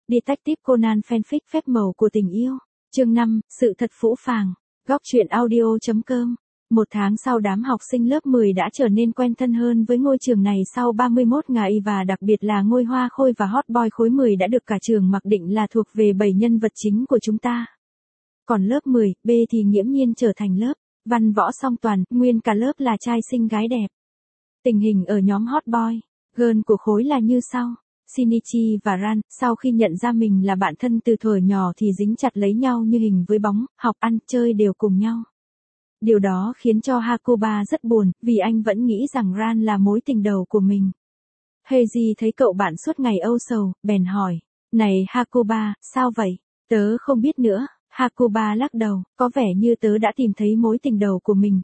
Detective Conan fanfic phép màu của tình yêu. Chương 5, sự thật phũ phàng. Góc truyện audio.com. Một tháng sau đám học sinh lớp 10 đã trở nên quen thân hơn với ngôi trường này sau 31 ngày và đặc biệt là ngôi hoa khôi và hot boy khối 10 đã được cả trường mặc định là thuộc về 7 nhân vật chính của chúng ta. Còn lớp 10, B thì nghiễm nhiên trở thành lớp văn võ song toàn, nguyên cả lớp là trai xinh gái đẹp. Tình hình ở nhóm hot boy, girl của khối là như sau. Shinichi và Ran, sau khi nhận ra mình là bạn thân từ thuở nhỏ thì dính chặt lấy nhau như hình với bóng, học ăn, chơi đều cùng nhau. Điều đó khiến cho Hakuba rất buồn, vì anh vẫn nghĩ rằng Ran là mối tình đầu của mình. Heiji thấy cậu bạn suốt ngày âu sầu, bèn hỏi, này Hakuba, sao vậy? Tớ không biết nữa. Hakuba lắc đầu, có vẻ như tớ đã tìm thấy mối tình đầu của mình,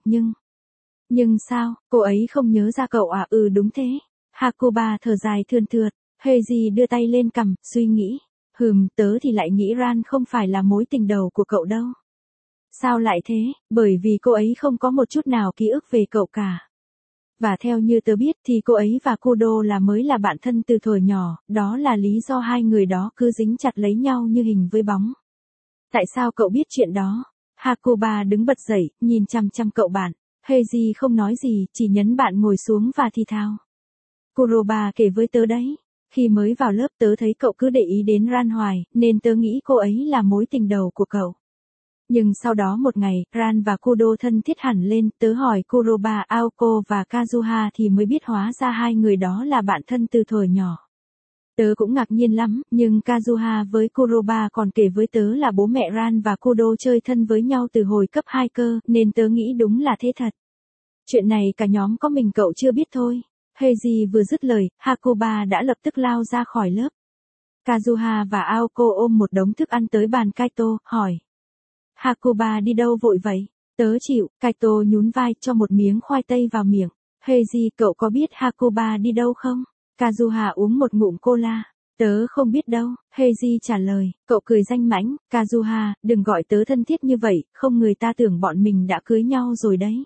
Nhưng sao, cô ấy không nhớ ra cậu à? Ừ đúng thế. Hakuba thở dài thườn thượt. Heiji đưa tay lên cằm, suy nghĩ. Tớ thì lại nghĩ Ran không phải là mối tình đầu của cậu đâu. Sao lại thế? Bởi vì cô ấy không có một chút nào ký ức về cậu cả. Và theo như tớ biết thì cô ấy và Kudo mới là bạn thân từ thuở nhỏ, đó là lý do hai người đó cứ dính chặt lấy nhau như hình với bóng. Tại sao cậu biết chuyện đó? Hakuba đứng bật dậy, nhìn chằm chằm cậu bạn. Heiji không nói gì, chỉ nhấn bạn ngồi xuống và thì thào. Kuroba kể với tớ đấy. Khi mới vào lớp tớ thấy cậu cứ để ý đến Ran hoài, nên tớ nghĩ cô ấy là mối tình đầu của cậu. Nhưng sau đó một ngày, Ran và Kudo thân thiết hẳn lên, tớ hỏi Kuroba, Aoko và Kazuha thì mới biết hóa ra hai người đó là bạn thân từ thuở nhỏ. Tớ cũng ngạc nhiên lắm, nhưng Kazuha với Kuroba còn kể với tớ là bố mẹ Ran và Kudo chơi thân với nhau từ hồi cấp 2 cơ, nên tớ nghĩ đúng là thế thật. Chuyện này cả nhóm có mình cậu chưa biết thôi. Heiji vừa dứt lời, Hakuba đã lập tức lao ra khỏi lớp. Kazuha và Aoko ôm một đống thức ăn tới bàn Kaito, hỏi. Hakuba đi đâu vội vậy? Tớ chịu, Kaito nhún vai cho một miếng khoai tây vào miệng. Heiji, cậu có biết Hakuba đi đâu không? Kazuha uống một ngụm cola. Tớ không biết đâu, Heiji trả lời. Cậu cười danh mãnh. Kazuha, đừng gọi tớ thân thiết như vậy, không người ta tưởng bọn mình đã cưới nhau rồi đấy.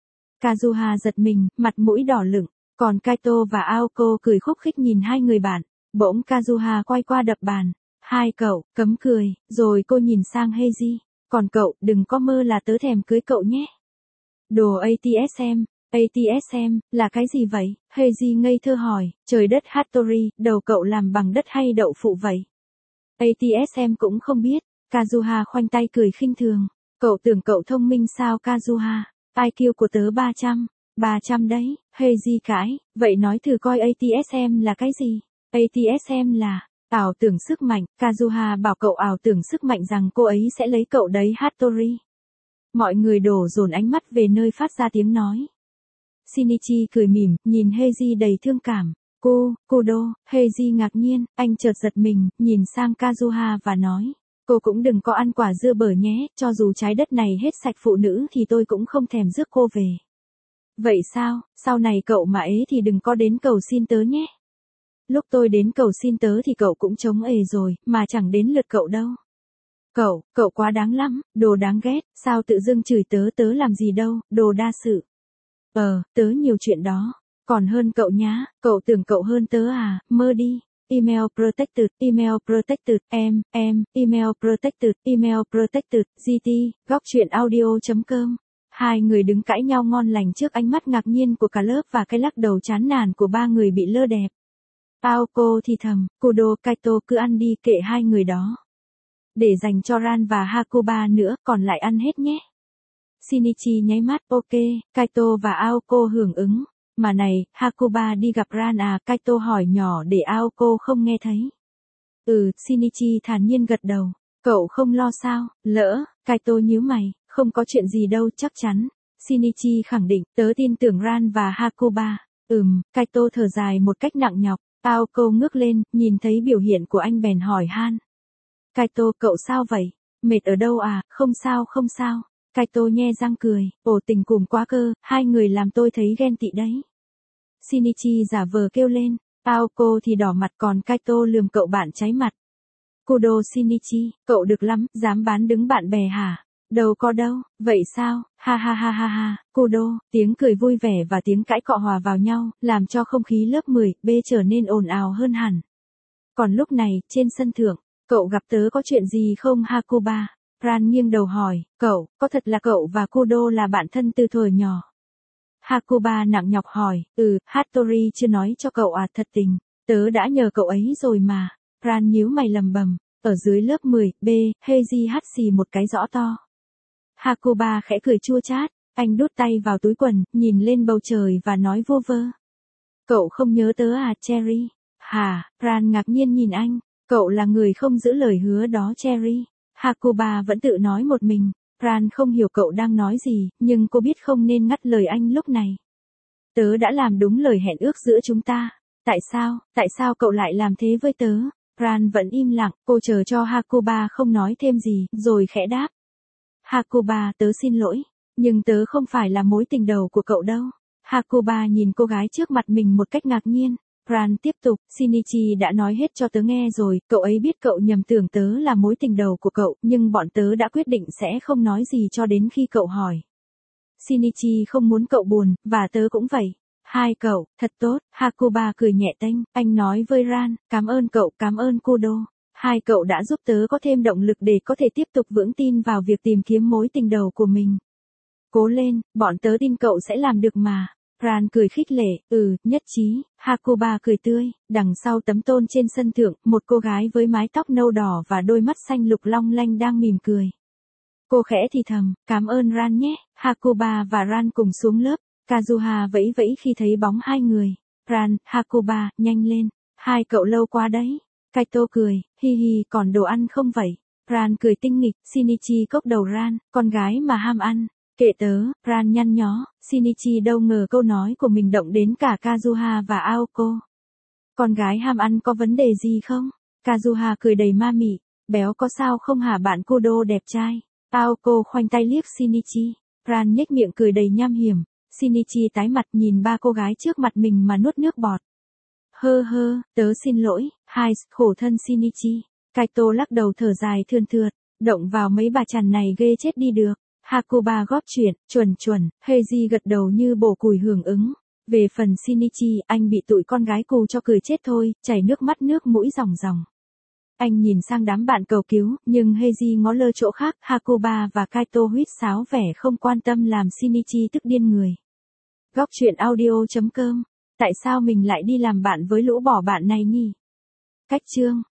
Kazuha giật mình, mặt mũi đỏ lửng. Còn Kaito và Aoko cười khúc khích nhìn hai người bạn. Bỗng Kazuha quay qua đập bàn. Hai cậu, cấm cười, rồi cô nhìn sang Heiji. Còn cậu, đừng có mơ là tớ thèm cưới cậu nhé. Đồ ATSM. ATSM, là cái gì vậy? Heiji ngây thơ hỏi, trời đất Hattori, đầu cậu làm bằng đất hay đậu phụ vậy? ATSM cũng không biết. Kazuha khoanh tay cười khinh thường. Cậu tưởng cậu thông minh sao Kazuha? IQ của tớ 300. 300 đấy, Heiji cãi, vậy nói thử coi ATSM là cái gì? ATSM là ảo tưởng sức mạnh. Kazuha bảo cậu ảo tưởng sức mạnh rằng cô ấy sẽ lấy cậu đấy Hattori. Mọi người đổ dồn ánh mắt về nơi phát ra tiếng nói. Shinichi cười mỉm, nhìn Heiji đầy thương cảm. Kudo, Heiji ngạc nhiên, anh chợt giật mình, nhìn sang Kazuha và nói. Cô cũng đừng có ăn quả dưa bở nhé, cho dù trái đất này hết sạch phụ nữ thì tôi cũng không thèm rước cô về. Vậy sao, sau này cậu mà ế thì đừng có đến cầu xin tớ nhé. Lúc tôi đến cầu xin tớ thì cậu cũng chống ề rồi, mà chẳng đến lượt cậu đâu. Cậu quá đáng lắm, đồ đáng ghét, sao tự dưng chửi tớ làm gì đâu, đồ đa sự. Tớ nhiều chuyện đó, còn hơn cậu nhá, cậu tưởng cậu hơn tớ à, mơ đi. Email protected, email protected, GT, góc truyện audio.com. Hai người đứng cãi nhau ngon lành trước ánh mắt ngạc nhiên của cả lớp và cái lắc đầu chán nản của ba người bị lơ đẹp. Aoko thì thầm, Kudo, Kaito cứ ăn đi, kệ hai người đó. Để dành cho Ran và Hakuba nữa, còn lại ăn hết nhé. Shinichi nháy mắt, ok, Kaito và Aoko hưởng ứng. Mà này, Hakuba đi gặp Ran à? Kaito hỏi nhỏ để Aoko không nghe thấy. Shinichi thản nhiên gật đầu. Cậu không lo sao? Lỡ, Kaito nhíu mày, không có chuyện gì đâu, chắc chắn. Shinichi khẳng định, tớ tin tưởng Ran và Hakuba. Kaito thở dài một cách nặng nhọc. Aoko ngước lên, nhìn thấy biểu hiện của anh bèn hỏi han. Kaito, cậu sao vậy? Mệt ở đâu à? Không sao. Kaito nhe răng cười, tình cùm quá cơ, hai người làm tôi thấy ghen tị đấy. Shinichi giả vờ kêu lên, Aoko thì đỏ mặt, còn Kaito lườm cậu bạn cháy mặt. Kudo, Shinichi, cậu được lắm, dám bán đứng bạn bè hả? Đâu có đâu, vậy sao? Ha ha ha ha ha, Kudo, tiếng cười vui vẻ và tiếng cãi cọ hòa vào nhau, làm cho không khí lớp 10B trở nên ồn ào hơn hẳn. Còn lúc này, trên sân thượng, Cậu gặp tớ có chuyện gì không Hakuba? Ran nghiêng đầu hỏi, cậu, có thật là cậu và Kudo là bạn thân từ thuở nhỏ? Hakuba nặng nhọc hỏi, Hattori chưa nói cho cậu à? Thật tình, tớ đã nhờ cậu ấy rồi mà. Ran nhíu mày lầm bầm, ở dưới lớp 10, B, Heiji hắt xì một cái rõ to. Hakuba khẽ cười chua chát, anh đút tay vào túi quần, nhìn lên bầu trời và nói vô vơ. Cậu không nhớ tớ à Cherry? Hả? Ran ngạc nhiên nhìn anh, cậu là người không giữ lời hứa đó Cherry. Hakuba vẫn tự nói một mình, Ran không hiểu cậu đang nói gì, nhưng cô biết không nên ngắt lời anh lúc này. Tớ đã làm đúng lời hẹn ước giữa chúng ta. Tại sao cậu lại làm thế với tớ? Ran vẫn im lặng, cô chờ cho Hakuba không nói thêm gì, rồi khẽ đáp. Hakuba, tớ xin lỗi, nhưng tớ không phải là mối tình đầu của cậu đâu. Hakuba nhìn cô gái trước mặt mình một cách ngạc nhiên. Ran tiếp tục, Shinichi đã nói hết cho tớ nghe rồi, cậu ấy biết cậu nhầm tưởng tớ là mối tình đầu của cậu, nhưng bọn tớ đã quyết định sẽ không nói gì cho đến khi cậu hỏi. Shinichi không muốn cậu buồn, và tớ cũng vậy. Hai cậu, thật tốt, Hakuba cười nhẹ tênh, anh nói với Ran, cảm ơn cậu, cảm ơn Kudo. Hai cậu đã giúp tớ có thêm động lực để có thể tiếp tục vững tin vào việc tìm kiếm mối tình đầu của mình. Cố lên, bọn tớ tin cậu sẽ làm được mà. Ran cười khích lệ, nhất trí. Hakuba cười tươi, đằng sau tấm tôn trên sân thượng, một cô gái với mái tóc nâu đỏ và đôi mắt xanh lục long lanh đang mỉm cười. Cô khẽ thì thầm, cảm ơn Ran nhé. Hakuba và Ran cùng xuống lớp. Kazuha vẫy vẫy khi thấy bóng hai người. Ran, Hakuba, nhanh lên. Hai cậu lâu quá đấy. Kaito cười, hi hi, còn đồ ăn không vậy? Ran cười tinh nghịch, Shinichi cốc đầu Ran, con gái mà ham ăn. Kệ tớ, Ran nhăn nhó, Shinichi đâu ngờ câu nói của mình động đến cả Kazuha và Aoko. Con gái ham ăn có vấn đề gì không? Kazuha cười đầy ma mị, béo có sao không hả bạn Kudo đẹp trai? Aoko khoanh tay liếc Shinichi, Ran nhếch miệng cười đầy nham hiểm, Shinichi tái mặt nhìn ba cô gái trước mặt mình mà nuốt nước bọt. Hơ, tớ xin lỗi, khổ thân Shinichi. Kaito lắc đầu thở dài thườn thượt, động vào mấy bà chằn này ghê chết đi được. Hakuba góp chuyện, chuẩn, Heiji gật đầu như bổ củi hưởng ứng. Về phần Shinichi, anh bị tụi con gái cù cho cười chết thôi, chảy nước mắt nước mũi ròng ròng. Anh nhìn sang đám bạn cầu cứu, nhưng Heiji ngó lơ chỗ khác, Hakuba và Kaito huýt sáo vẻ không quan tâm làm Shinichi tức điên người. Góc truyện audio.com. Tại sao mình lại đi làm bạn với lũ bỏ bạn này nhỉ? Cách chương